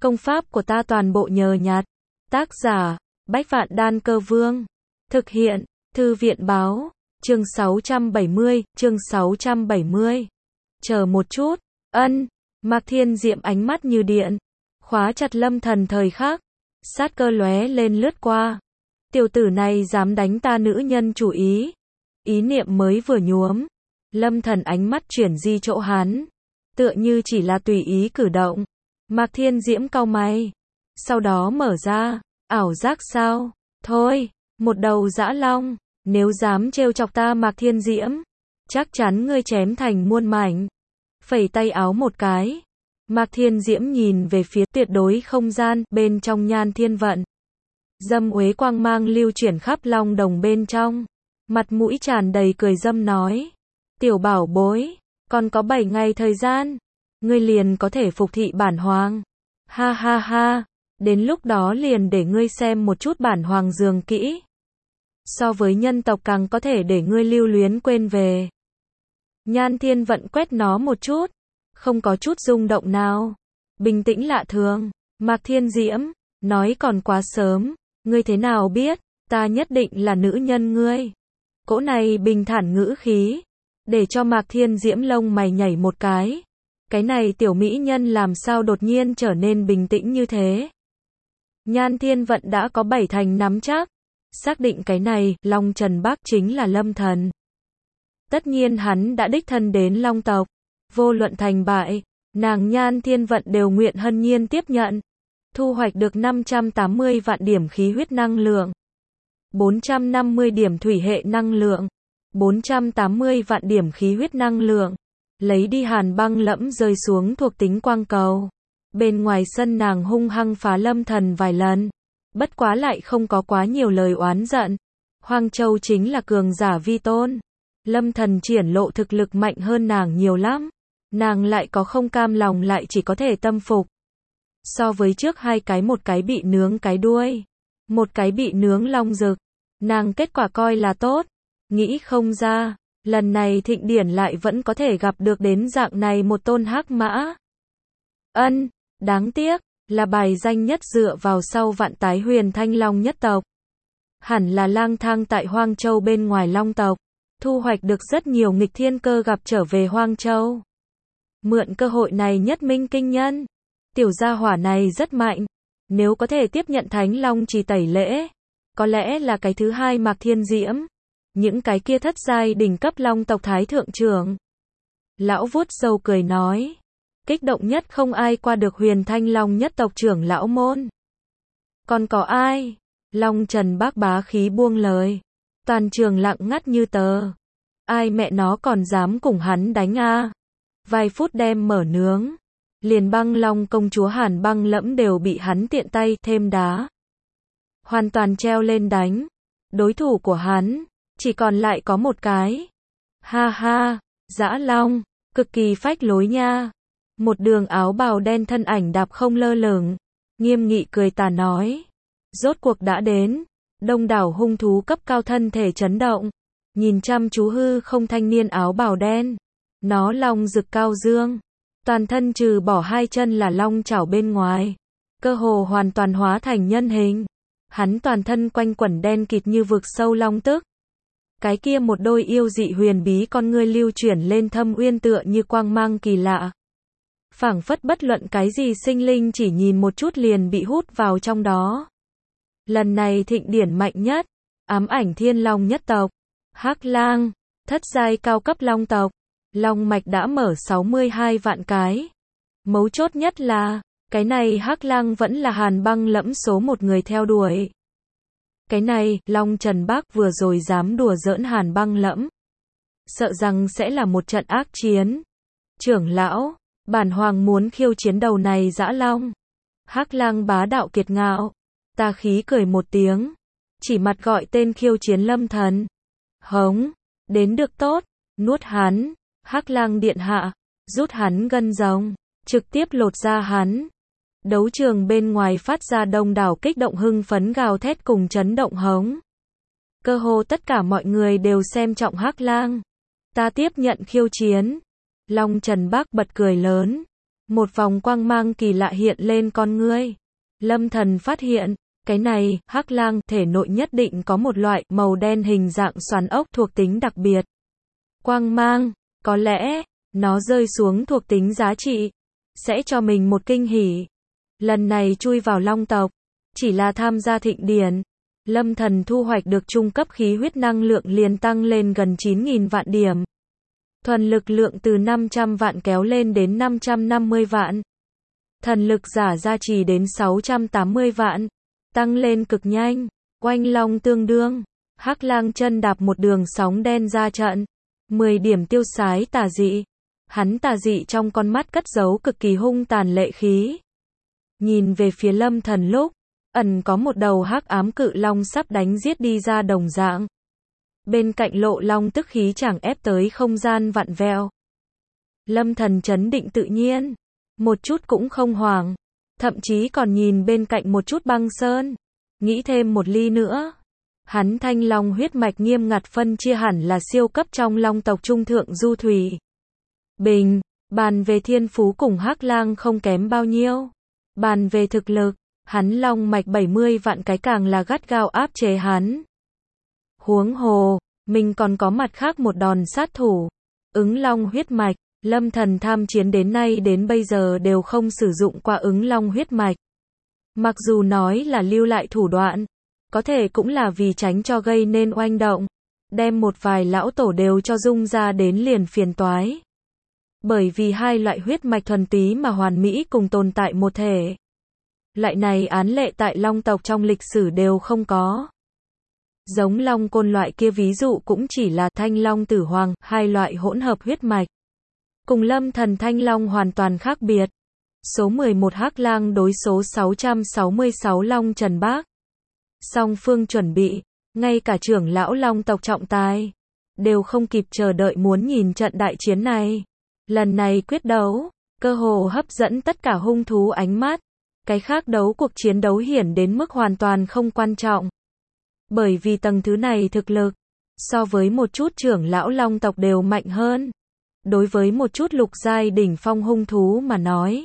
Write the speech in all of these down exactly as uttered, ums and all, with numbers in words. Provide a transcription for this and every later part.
Công pháp của ta toàn bộ nhờ nhặt. Tác giả, Bách Vạn Đan Cơ Vương. Thực hiện, Thư viện Báo. Chương sáu trăm bảy mươi, chương sáu trăm bảy mươi. Chờ một chút, ân, Mạc Thiên Diệm ánh mắt như điện, khóa chặt Lâm Thần thời khắc, sát cơ lóe lên lướt qua. Tiểu tử này dám đánh ta nữ nhân chủ ý. Ý niệm mới vừa nhuốm, Lâm Thần ánh mắt chuyển di chỗ hắn, tựa như chỉ là tùy ý cử động. Mạc Thiên Diễm cau mày, sau đó mở ra, ảo giác sao? Thôi, một đầu dã long, nếu dám trêu chọc ta Mạc Thiên Diễm, chắc chắn ngươi chém thành muôn mảnh. Phẩy tay áo một cái, Mạc Thiên Diễm nhìn về phía tuyệt đối không gian, bên trong Nhan Thiên Vận. Dâm uế quang mang lưu chuyển khắp long đồng bên trong, mặt mũi tràn đầy cười dâm nói, tiểu bảo bối, còn có bảy ngày thời gian, ngươi liền có thể phục thị bản hoàng. Ha ha ha, đến lúc đó liền để ngươi xem một chút bản hoàng dường kỹ. So với nhân tộc càng có thể để ngươi lưu luyến quên về. Nhan Thiên Vận quét nó một chút, không có chút rung động nào, bình tĩnh lạ thường. Mạc Thiên Diễm, nói còn quá sớm, ngươi thế nào biết, ta nhất định là nữ nhân ngươi. Cỗ này bình thản ngữ khí, để cho Mạc Thiên Diễm lông mày nhảy một cái. Cái này tiểu mỹ nhân làm sao đột nhiên trở nên bình tĩnh như thế. Nhan Thiên Vận đã có bảy thành nắm chắc, xác định cái này, Long Trần Bắc chính là Lâm Thần. Tất nhiên hắn đã đích thân đến Long tộc, vô luận thành bại, nàng Nhan Thiên Vận đều nguyện hân nhiên tiếp nhận. Thu hoạch được năm trăm tám mươi vạn điểm khí huyết năng lượng, bốn trăm năm mươi điểm thủy hệ năng lượng, bốn trăm tám mươi vạn điểm khí huyết năng lượng. Lấy đi hàn băng lẫm rơi xuống thuộc tính quang cầu. Bên ngoài sân nàng hung hăng phá Lâm Thần vài lần, bất quá lại không có quá nhiều lời oán giận. Hoang Châu chính là cường giả vi tôn, Lâm Thần triển lộ thực lực mạnh hơn nàng nhiều lắm, nàng lại có không cam lòng lại chỉ có thể tâm phục. So với trước hai cái, một cái bị nướng cái đuôi, một cái bị nướng long rực, nàng kết quả coi là tốt. Nghĩ không ra, lần này thịnh điển lại vẫn có thể gặp được đến dạng này một tôn hắc mã. Ân, đáng tiếc, là bài danh nhất dựa vào sau vạn tái huyền thanh long nhất tộc. Hẳn là lang thang tại Hoang Châu bên ngoài long tộc, thu hoạch được rất nhiều nghịch thiên cơ gặp trở về Hoang Châu. Mượn cơ hội này nhất minh kinh nhân. Tiểu gia hỏa này rất mạnh, nếu có thể tiếp nhận Thánh Long Trì tẩy lễ, có lẽ là cái thứ hai Mạc Thiên Diễm. Những cái kia thất giai đỉnh cấp long tộc thái thượng trưởng. Lão vuốt râu cười nói, kích động nhất không ai qua được huyền thanh long nhất tộc trưởng lão môn. Còn có ai? Long Trần Bác bá khí buông lời. Toàn trường lặng ngắt như tờ. Ai mẹ nó còn dám cùng hắn đánh a? Vài phút đem mở nướng, liền Băng Long công chúa Hàn Băng Lẫm đều bị hắn tiện tay thêm đá, hoàn toàn treo lên đánh. Đối thủ của hắn chỉ còn lại có một cái. Ha ha, Dã Long, cực kỳ phách lối nha. Một đường áo bào đen thân ảnh đạp không lơ lửng, nghiêm nghị cười tà nói, rốt cuộc đã đến. Đông đảo hung thú cấp cao thân thể chấn động, nhìn chăm chú hư không thanh niên áo bào đen. Nó long rực cao dương, toàn thân trừ bỏ hai chân là long chảo bên ngoài, cơ hồ hoàn toàn hóa thành nhân hình. Hắn toàn thân quanh quẩn đen kịt như vực sâu long tức. Cái kia một đôi yêu dị huyền bí con ngươi lưu chuyển lên thâm uyên tựa như quang mang kỳ lạ. Phảng phất bất luận cái gì sinh linh chỉ nhìn một chút liền bị hút vào trong đó. Lần này thịnh điển mạnh nhất, ám ảnh thiên long nhất tộc, Hắc Lang, thất giai cao cấp long tộc. Long mạch đã mở sáu mươi hai vạn cái. Mấu chốt nhất là, cái này Hắc Lang vẫn là Hàn Băng Lẫm số một người theo đuổi. Cái này, Long Trần Bác vừa rồi dám đùa giỡn Hàn Băng Lẫm, sợ rằng sẽ là một trận ác chiến. Trưởng lão, bản hoàng muốn khiêu chiến đầu này dã long. Hắc Lang bá đạo kiệt ngạo, tà khí cười một tiếng, chỉ mặt gọi tên khiêu chiến Lâm Thần. Hống, đến được tốt, nuốt hắn. Hắc Lang điện hạ, rút hắn gân rồng, trực tiếp lột ra hắn. Đấu trường bên ngoài phát ra đông đảo kích động hưng phấn gào thét cùng chấn động hống. Cơ hồ tất cả mọi người đều xem trọng Hắc Lang. Ta tiếp nhận khiêu chiến. Long Trần Bác bật cười lớn. Một vòng quang mang kỳ lạ hiện lên con ngươi. Lâm Thần phát hiện, cái này, hắc lang, thể nội nhất định có một loại, màu đen hình dạng xoắn ốc thuộc tính đặc biệt. Quang mang, có lẽ, nó rơi xuống thuộc tính giá trị, sẽ cho mình một kinh hỉ. Lần này chui vào long tộc, chỉ là tham gia thịnh điển. Lâm Thần thu hoạch được trung cấp khí huyết năng lượng liền tăng lên gần chín nghìn vạn điểm. Thuần lực lượng từ năm trăm vạn kéo lên đến năm trăm năm mươi vạn. Thần lực giả gia trì đến sáu trăm tám mươi vạn. Tăng lên cực nhanh. Oanh long tương đương. Hắc lang chân đạp một đường sóng đen ra trận. mười điểm tiêu sái tà dị. Hắn tà dị trong con mắt cất giấu cực kỳ hung tàn lệ khí. Nhìn về phía Lâm Thần lúc, ẩn có một đầu hắc ám cự long sắp đánh giết đi ra đồng dạng. Bên cạnh lộ long tức khí chẳng ép tới không gian vặn vẹo. Lâm Thần trấn định tự nhiên, một chút cũng không hoảng, thậm chí còn nhìn bên cạnh một chút băng sơn, nghĩ thêm một ly nữa. Hắn thanh long huyết mạch nghiêm ngặt phân chia hẳn là siêu cấp trong long tộc trung thượng du thủy. Bình, bàn về thiên phú cùng hắc lang không kém bao nhiêu. Bàn về thực lực, hắn long mạch bảy mươi vạn cái càng là gắt gao áp chế hắn. Huống hồ, mình còn có mặt khác một đòn sát thủ. Ứng long huyết mạch, Lâm Thần tham chiến đến nay đến bây giờ đều không sử dụng qua ứng long huyết mạch. Mặc dù nói là lưu lại thủ đoạn, có thể cũng là vì tránh cho gây nên oanh động. Đem một vài lão tổ đều cho dung ra đến liền phiền toái. Bởi vì hai loại huyết mạch thuần túy mà hoàn mỹ cùng tồn tại một thể. Loại này án lệ tại long tộc trong lịch sử đều không có. Giống long côn loại kia ví dụ cũng chỉ là thanh long tử hoàng, hai loại hỗn hợp huyết mạch. Cùng Lâm Thần thanh long hoàn toàn khác biệt. Số mười một hắc lang đối số sáu trăm sáu mươi sáu long Trần Bác. Song phương chuẩn bị, ngay cả trưởng lão long tộc trọng tài, đều không kịp chờ đợi muốn nhìn trận đại chiến này. Lần này quyết đấu, cơ hồ hấp dẫn tất cả hung thú ánh mắt. Cái khác đấu cuộc chiến đấu hiển đến mức hoàn toàn không quan trọng. Bởi vì tầng thứ này thực lực, so với một chút trưởng lão long tộc đều mạnh hơn. Đối với một chút lục giai đỉnh phong hung thú mà nói,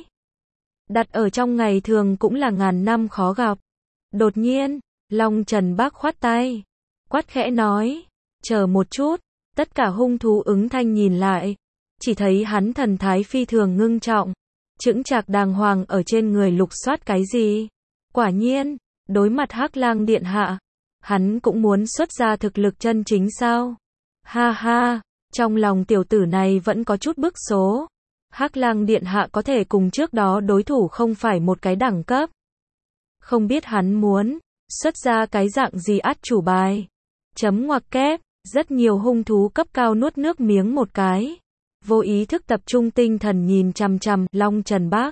đặt ở trong ngày thường cũng là ngàn năm khó gặp. Đột nhiên, Long Trần Bác khoát tay, quát khẽ nói, chờ một chút, tất cả hung thú ứng thanh nhìn lại, chỉ thấy hắn thần thái phi thường ngưng trọng, chững chạc đàng hoàng ở trên người lục soát cái gì. Quả nhiên, đối mặt hắc lang điện hạ, hắn cũng muốn xuất ra thực lực chân chính sao? Ha ha, trong lòng tiểu tử này vẫn có chút bức số. Hắc lang điện hạ có thể cùng trước đó đối thủ không phải một cái đẳng cấp. Không biết hắn muốn xuất ra cái dạng gì át chủ bài. Chấm ngoặc kép, rất nhiều hung thú cấp cao nuốt nước miếng một cái. Vô ý thức tập trung tinh thần nhìn chằm chằm Long Trần Bác.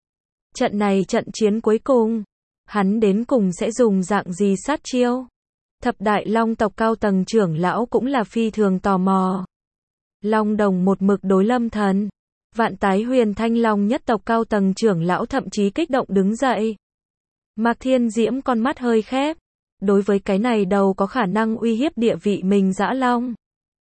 Trận này trận chiến cuối cùng, hắn đến cùng sẽ dùng dạng gì sát chiêu? Thập đại long tộc cao tầng trưởng lão cũng là phi thường tò mò. Long Đồng một mực đối Lâm Thần. Vạn Tái Huyền Thanh Long nhất tộc cao tầng trưởng lão thậm chí kích động đứng dậy. Mạc Thiên Diễm con mắt hơi khép. Đối với cái này đầu có khả năng uy hiếp địa vị mình dã long.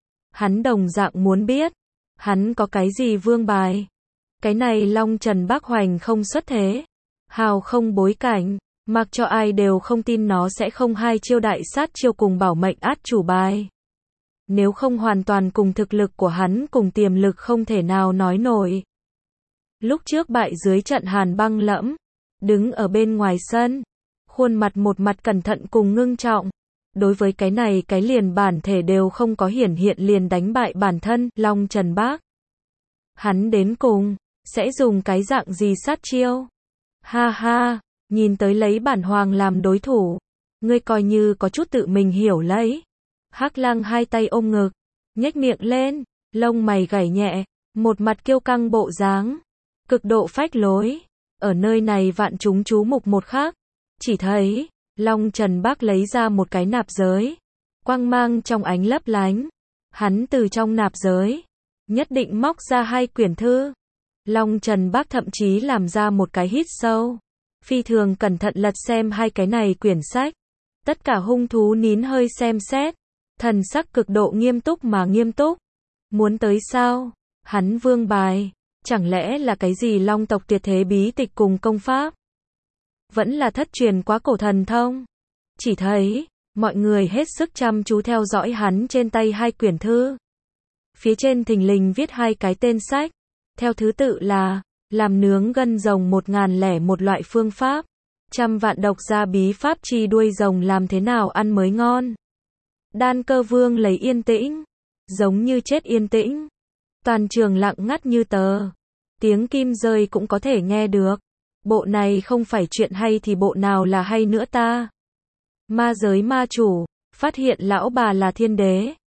Hắn đồng dạng muốn biết. Hắn có cái gì vương bài? Cái này Long Trần Bác hoành không xuất thế. Hào không bối cảnh. Mặc cho ai đều không tin nó sẽ không hai chiêu đại sát chiêu cùng bảo mệnh át chủ bài. Nếu không hoàn toàn cùng thực lực của hắn cùng tiềm lực không thể nào nói nổi. Lúc trước bại dưới trận hàn băng lẫm, đứng ở bên ngoài sân, khuôn mặt một mặt cẩn thận cùng ngưng trọng. Đối với cái này cái liền bản thể đều không có hiển hiện liền đánh bại bản thân, Long Trần Bác. Hắn đến cùng, sẽ dùng cái dạng gì sát chiêu? Ha ha, nhìn tới lấy bản hoàng làm đối thủ. Ngươi coi như có chút tự mình hiểu lấy. Hắc lang hai tay ôm ngực, nhếch miệng lên, lông mày gảy nhẹ, một mặt kiêu căng bộ dáng, cực độ phách lối. Ở nơi này vạn chúng chú mục một khắc, chỉ thấy Long Trần Bác lấy ra một cái nạp giới, quang mang trong ánh lấp lánh. Hắn từ trong nạp giới, nhất định móc ra hai quyển thư. Long Trần Bác thậm chí làm ra một cái hít sâu, phi thường cẩn thận lật xem hai cái này quyển sách. Tất cả hung thú nín hơi xem xét, thần sắc cực độ nghiêm túc mà nghiêm túc. Muốn tới sao? Hắn vương bài, Chẳng lẽ là cái gì long tộc tuyệt thế bí tịch cùng công pháp? Vẫn là thất truyền quá cổ thần thông? Chỉ thấy, mọi người hết sức chăm chú theo dõi hắn trên tay hai quyển thư. Phía trên thình lình viết hai cái tên sách, theo thứ tự là, làm nướng gân rồng một ngàn lẻ một loại phương pháp, trăm vạn độc gia bí pháp chi đuôi rồng làm thế nào ăn mới ngon. Đan Cơ Vương lấy yên tĩnh, giống như chết yên tĩnh. Toàn trường lặng ngắt như tờ. Tiếng kim rơi cũng có thể nghe được. Bộ này không phải chuyện hay thì bộ nào là hay nữa ta? Ma giới ma chủ, phát hiện lão bà là thiên đế.